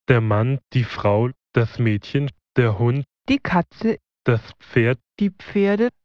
der Mann, die Frau, das Mädchen, der Hund, die Katze, das Pferd, die Pferde,